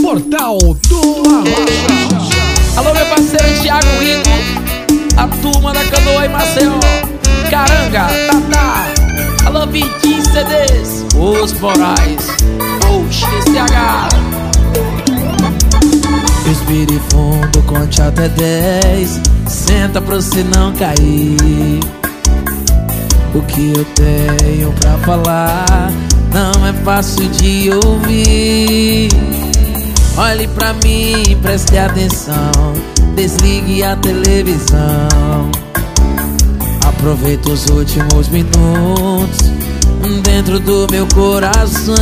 Portal do Arrocha. Alô, meu parceiro Thiago Rico, a turma da Canoa e Maceió, Caranga, Tatá. Alô, Vitinho CDs, Os Moraes, XTH. Respire fundo, conte até 10. Senta pra você não cair. O que eu tenho pra falar não é fácil de ouvir. Olhe pra mim, preste atenção. Desligue a televisão. Aproveita os últimos minutos dentro do meu coração.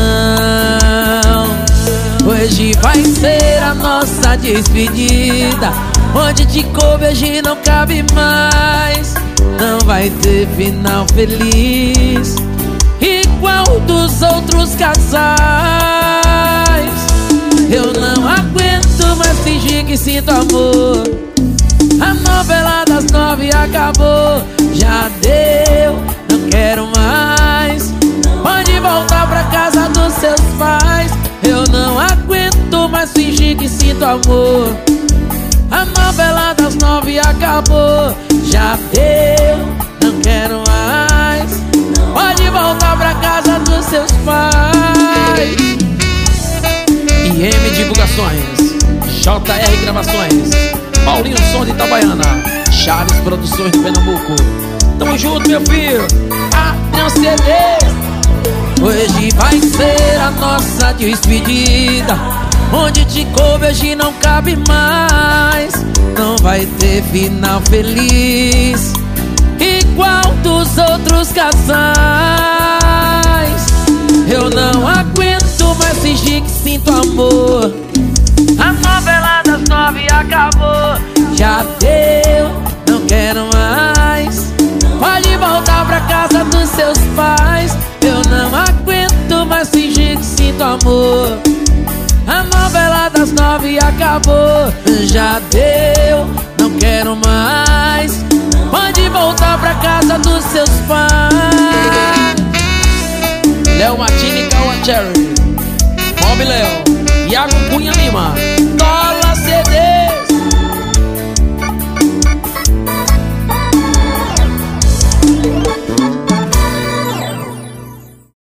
Hoje vai ser a nossa despedida, onde de hoje não cabe mais. Não vai ter final feliz igual dos outros casais. Eu não aguento mais fingir que sinto amor. A novela das 9 acabou. Já deu, não quero mais. Pode voltar pra casa dos seus pais. Eu não aguento mais fingir que sinto amor. A novela das 9 acabou. Já deu, não quero mais. Pode voltar pra casa dos seus pais. IM Divulgações, JR Gravações, Paulinho Som de Itabaiana, Charles Produções de Pernambuco. Tamo junto, meu filho. Adrian CDs. Hoje vai ser a nossa despedida, onde de hoje não cabe mais. Não vai ter final feliz igual dos outros casais. Eu não aguento mais fingir que sinto amor. A novela das 9 acabou. Já deu, não quero mais. Pode voltar pra casa dos seus pais. Eu não aguento mais fingir que sinto amor. A novela das 9 acabou. Já deu, não quero mais. Pode voltar pra casa dos seus pais. Léo Martini, Cauã Cherry, Bob Léo, Iago Cunha Lima, Dola CD.